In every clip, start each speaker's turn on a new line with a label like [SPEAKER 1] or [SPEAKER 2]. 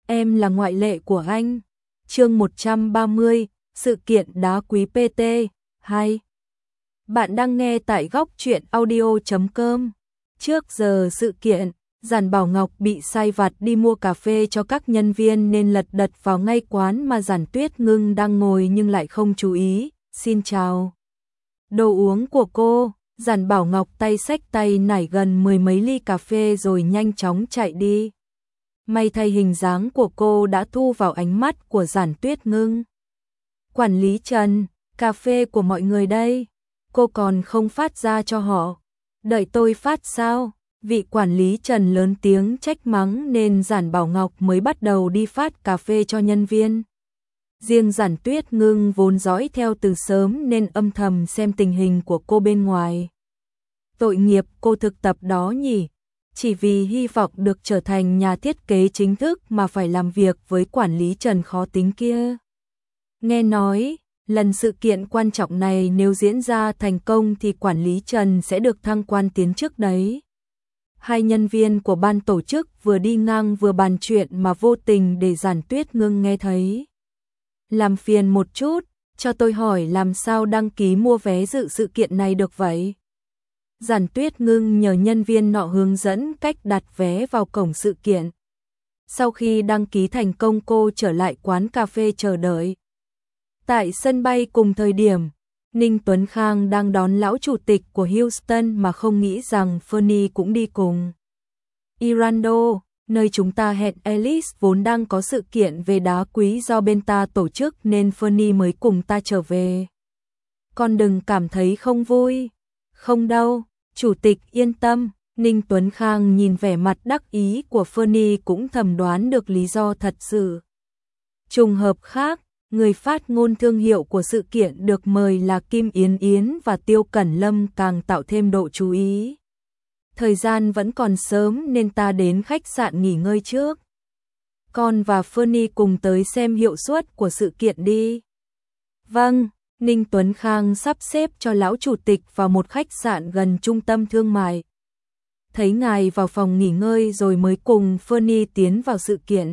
[SPEAKER 1] em là ngoại lệ của anh. Chương 130, sự kiện đá quý PT 2. Bạn đang nghe tại góc truyện audio.com. Trước giờ sự kiện, Giản Bảo Ngọc bị sai vặt đi mua cà phê cho các nhân viên nên lật đật vào ngay quán mà Giản Tuyết Ngưng đang ngồi nhưng lại không chú ý. Xin chào. Đồ uống của cô. Giản Bảo Ngọc tay xách tay nải gần mười mấy ly cà phê rồi nhanh chóng chạy đi. May thay hình dáng của cô đã thu vào ánh mắt của Giản Tuyết Ngưng. Quản lý Trần, cà phê của mọi người đây. Cô còn không phát ra cho họ. Đợi tôi phát sao? Vị quản lý Trần lớn tiếng trách mắng nên Giản Bảo Ngọc mới bắt đầu đi phát cà phê cho nhân viên. Riêng Giản Tuyết Ngưng vốn dõi theo từ sớm nên âm thầm xem tình hình của cô bên ngoài. Tội nghiệp cô thực tập đó nhỉ? Chỉ vì hy vọng được trở thành nhà thiết kế chính thức mà phải làm việc với quản lý Trần khó tính kia. Nghe nói, lần sự kiện quan trọng này nếu diễn ra thành công thì quản lý Trần sẽ được thăng quan tiến chức đấy. Hai nhân viên của ban tổ chức vừa đi ngang vừa bàn chuyện mà vô tình để Giản Tuyết Ngưng nghe thấy. Làm phiền một chút, cho tôi hỏi làm sao đăng ký mua vé dự sự kiện này được vậy? Giản Tuyết Ngưng nhờ nhân viên nọ hướng dẫn cách đặt vé vào cổng sự kiện. Sau khi đăng ký thành công cô trở lại quán cà phê chờ đợi. Tại sân bay cùng thời điểm, Ninh Tuấn Khang đang đón lão chủ tịch của Houston mà không nghĩ rằng Fernie cũng đi cùng. Irando, nơi chúng ta hẹn Alice vốn đang có sự kiện về đá quý do bên ta tổ chức nên Fernie mới cùng ta trở về. Con đừng cảm thấy không vui. Không đâu, chủ tịch yên tâm. Ninh Tuấn Khang nhìn vẻ mặt đắc ý của Fernie cũng thầm đoán được lý do thật sự. Trùng hợp khác, người phát ngôn thương hiệu của sự kiện được mời là Kim Yến Yến và Tiêu Cẩn Lâm càng tạo thêm độ chú ý. Thời gian vẫn còn sớm nên ta đến khách sạn nghỉ ngơi trước. Con và Fernie cùng tới xem hiệu suất của sự kiện đi. Vâng. Ninh Tuấn Khang sắp xếp cho lão chủ tịch vào một khách sạn gần trung tâm thương mại. Thấy ngài vào phòng nghỉ ngơi rồi mới cùng Fernie tiến vào sự kiện.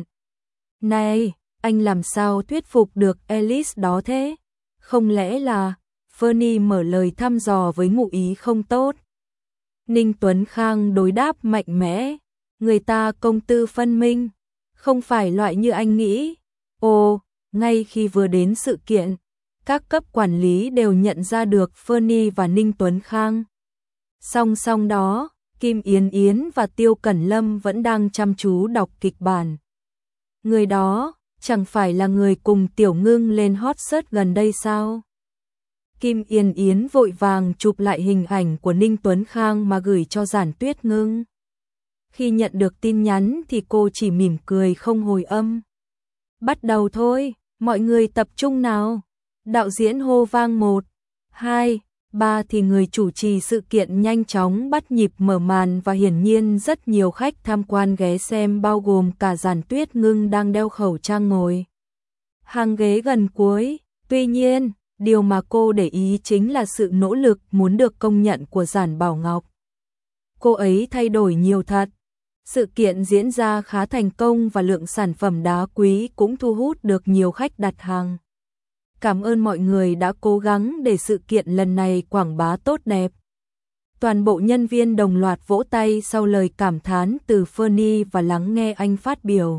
[SPEAKER 1] Này, anh làm sao thuyết phục được Alice đó thế? Không lẽ là... Fernie mở lời thăm dò với ngụ ý không tốt. Ninh Tuấn Khang đối đáp mạnh mẽ. Người ta công tư phân minh, không phải loại như anh nghĩ. Ồ, ngay khi vừa đến sự kiện, các cấp quản lý đều nhận ra được Fernie và Ninh Tuấn Khang. Song song đó, Kim Yến Yến và Tiêu Cẩn Lâm vẫn đang chăm chú đọc kịch bản. Người đó, chẳng phải là người cùng Tiểu Ngưng lên hot search gần đây sao? Kim Yến Yến vội vàng chụp lại hình ảnh của Ninh Tuấn Khang mà gửi cho Giản Tuyết Ngưng. Khi nhận được tin nhắn thì cô chỉ mỉm cười không hồi âm. Bắt đầu thôi, mọi người tập trung nào. Đạo diễn hô vang 1, 2, 3 thì người chủ trì sự kiện nhanh chóng bắt nhịp mở màn và hiển nhiên rất nhiều khách tham quan ghé xem bao gồm cả Giản Tuyết Ngưng đang đeo khẩu trang ngồi hàng ghế gần cuối. Tuy nhiên, điều mà cô để ý chính là sự nỗ lực muốn được công nhận của Giản Bảo Ngọc. Cô ấy thay đổi nhiều thật. Sự kiện diễn ra khá thành công và lượng sản phẩm đá quý cũng thu hút được nhiều khách đặt hàng. Cảm ơn mọi người đã cố gắng để sự kiện lần này quảng bá tốt đẹp. Toàn bộ nhân viên đồng loạt vỗ tay sau lời cảm thán từ Fernie và lắng nghe anh phát biểu.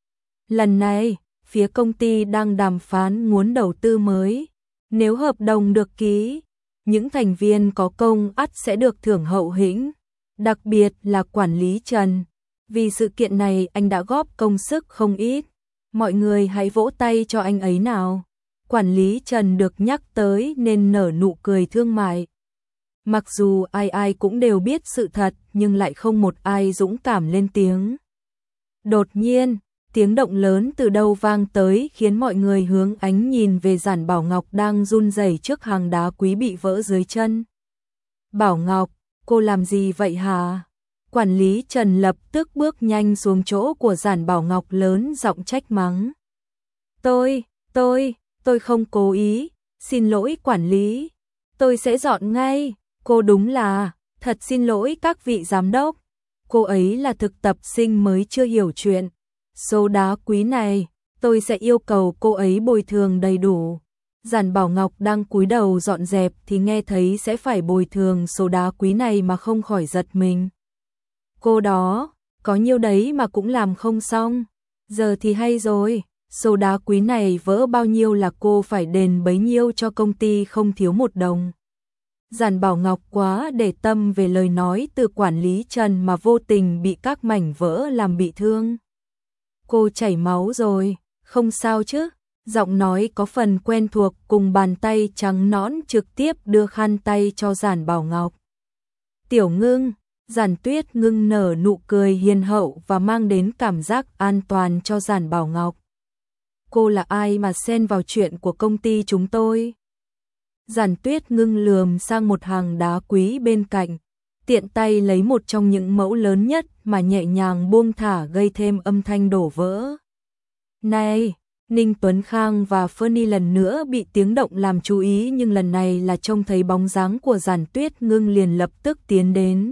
[SPEAKER 1] Lần này, phía công ty đang đàm phán nguồn đầu tư mới. Nếu hợp đồng được ký, những thành viên có công ắt sẽ được thưởng hậu hĩnh. Đặc biệt là quản lý Trần. Vì sự kiện này anh đã góp công sức không ít. Mọi người hãy vỗ tay cho anh ấy nào. Quản lý Trần được nhắc tới nên nở nụ cười thương mại. Mặc dù ai ai cũng đều biết sự thật nhưng lại không một ai dũng cảm lên tiếng. Đột nhiên, tiếng động lớn từ đâu vang tới khiến mọi người hướng ánh nhìn về Giản Bảo Ngọc đang run rẩy trước hàng đá quý bị vỡ dưới chân. Bảo Ngọc, cô làm gì vậy hả? Quản lý Trần lập tức bước nhanh xuống chỗ của Giản Bảo Ngọc lớn giọng trách mắng. Tôi không cố ý, xin lỗi quản lý, tôi sẽ dọn ngay. Cô đúng là, thật xin lỗi các vị giám đốc. Cô ấy là thực tập sinh mới chưa hiểu chuyện. Số đá quý này, tôi sẽ yêu cầu cô ấy bồi thường đầy đủ. Giản Bảo Ngọc đang cúi đầu dọn dẹp thì nghe thấy sẽ phải bồi thường số đá quý này mà không khỏi giật mình. Cô đó, có nhiêu đấy mà cũng làm không xong. Giờ thì hay rồi, số đá quý này vỡ bao nhiêu là cô phải đền bấy nhiêu cho công ty không thiếu một đồng. Giản Bảo Ngọc quá để tâm về lời nói từ quản lý Trần mà vô tình bị các mảnh vỡ làm bị thương. Cô chảy máu rồi, không sao chứ? Giọng nói có phần quen thuộc cùng bàn tay trắng nõn trực tiếp đưa khăn tay cho Giản Bảo Ngọc. Tiểu Ngưng, Giản Tuyết Ngưng nở nụ cười hiền hậu và mang đến cảm giác an toàn cho Giản Bảo Ngọc. Cô là ai mà xen vào chuyện của công ty chúng tôi? Giản Tuyết Ngưng lườm sang một hàng đá quý bên cạnh, tiện tay lấy một trong những mẫu lớn nhất mà nhẹ nhàng buông thả gây thêm âm thanh đổ vỡ. Này! Ninh Tuấn Khang và Fernie lần nữa bị tiếng động làm chú ý, nhưng lần này là trông thấy bóng dáng của Giản Tuyết Ngưng liền lập tức tiến đến.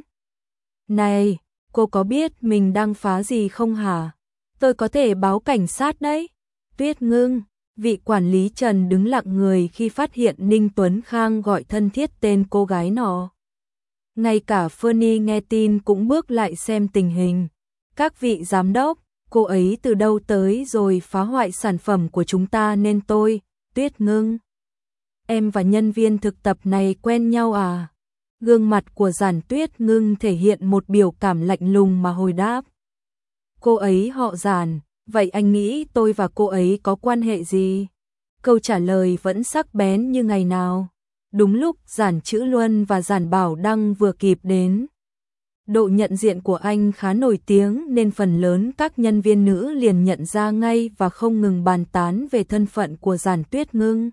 [SPEAKER 1] Này, cô có biết mình đang phá gì không hả? Tôi có thể báo cảnh sát đấy. Tuyết Ngưng, vị quản lý Trần đứng lặng người khi phát hiện Ninh Tuấn Khang gọi thân thiết tên cô gái nọ. Ngay cả Fernie nghe tin cũng bước lại xem tình hình. Các vị giám đốc, cô ấy từ đâu tới rồi phá hoại sản phẩm của chúng ta nên tôi, Tuyết Ngưng. Em và nhân viên thực tập này quen nhau à? Gương mặt của Giản Tuyết Ngưng thể hiện một biểu cảm lạnh lùng mà hồi đáp. Cô ấy họ Giản, vậy anh nghĩ tôi và cô ấy có quan hệ gì? Câu trả lời vẫn sắc bén như ngày nào. Đúng lúc Giản Chữ Luân và Giản Bảo Đăng vừa kịp đến. Độ nhận diện của anh khá nổi tiếng nên phần lớn các nhân viên nữ liền nhận ra ngay và không ngừng bàn tán về thân phận của Giản Tuyết Ngưng.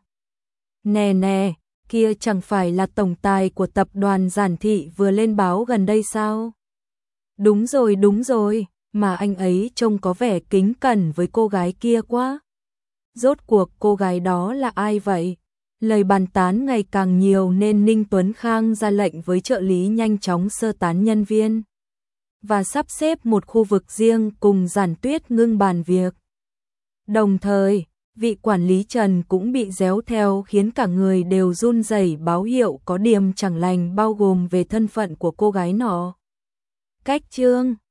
[SPEAKER 1] Nè nè, kia chẳng phải là tổng tài của tập đoàn Giản Thị vừa lên báo gần đây sao? Đúng rồi, mà anh ấy trông có vẻ kính cẩn với cô gái kia quá. Rốt cuộc cô gái đó là ai vậy? Lời bàn tán ngày càng nhiều nên Ninh Tuấn Khang ra lệnh với trợ lý nhanh chóng sơ tán nhân viên và sắp xếp một khu vực riêng cùng Giản Tuyết Ngưng bàn việc. Đồng thời, vị quản lý Trần cũng bị réo theo khiến cả người đều run rẩy, báo hiệu có điểm chẳng lành bao gồm về thân phận của cô gái nọ. Cách chương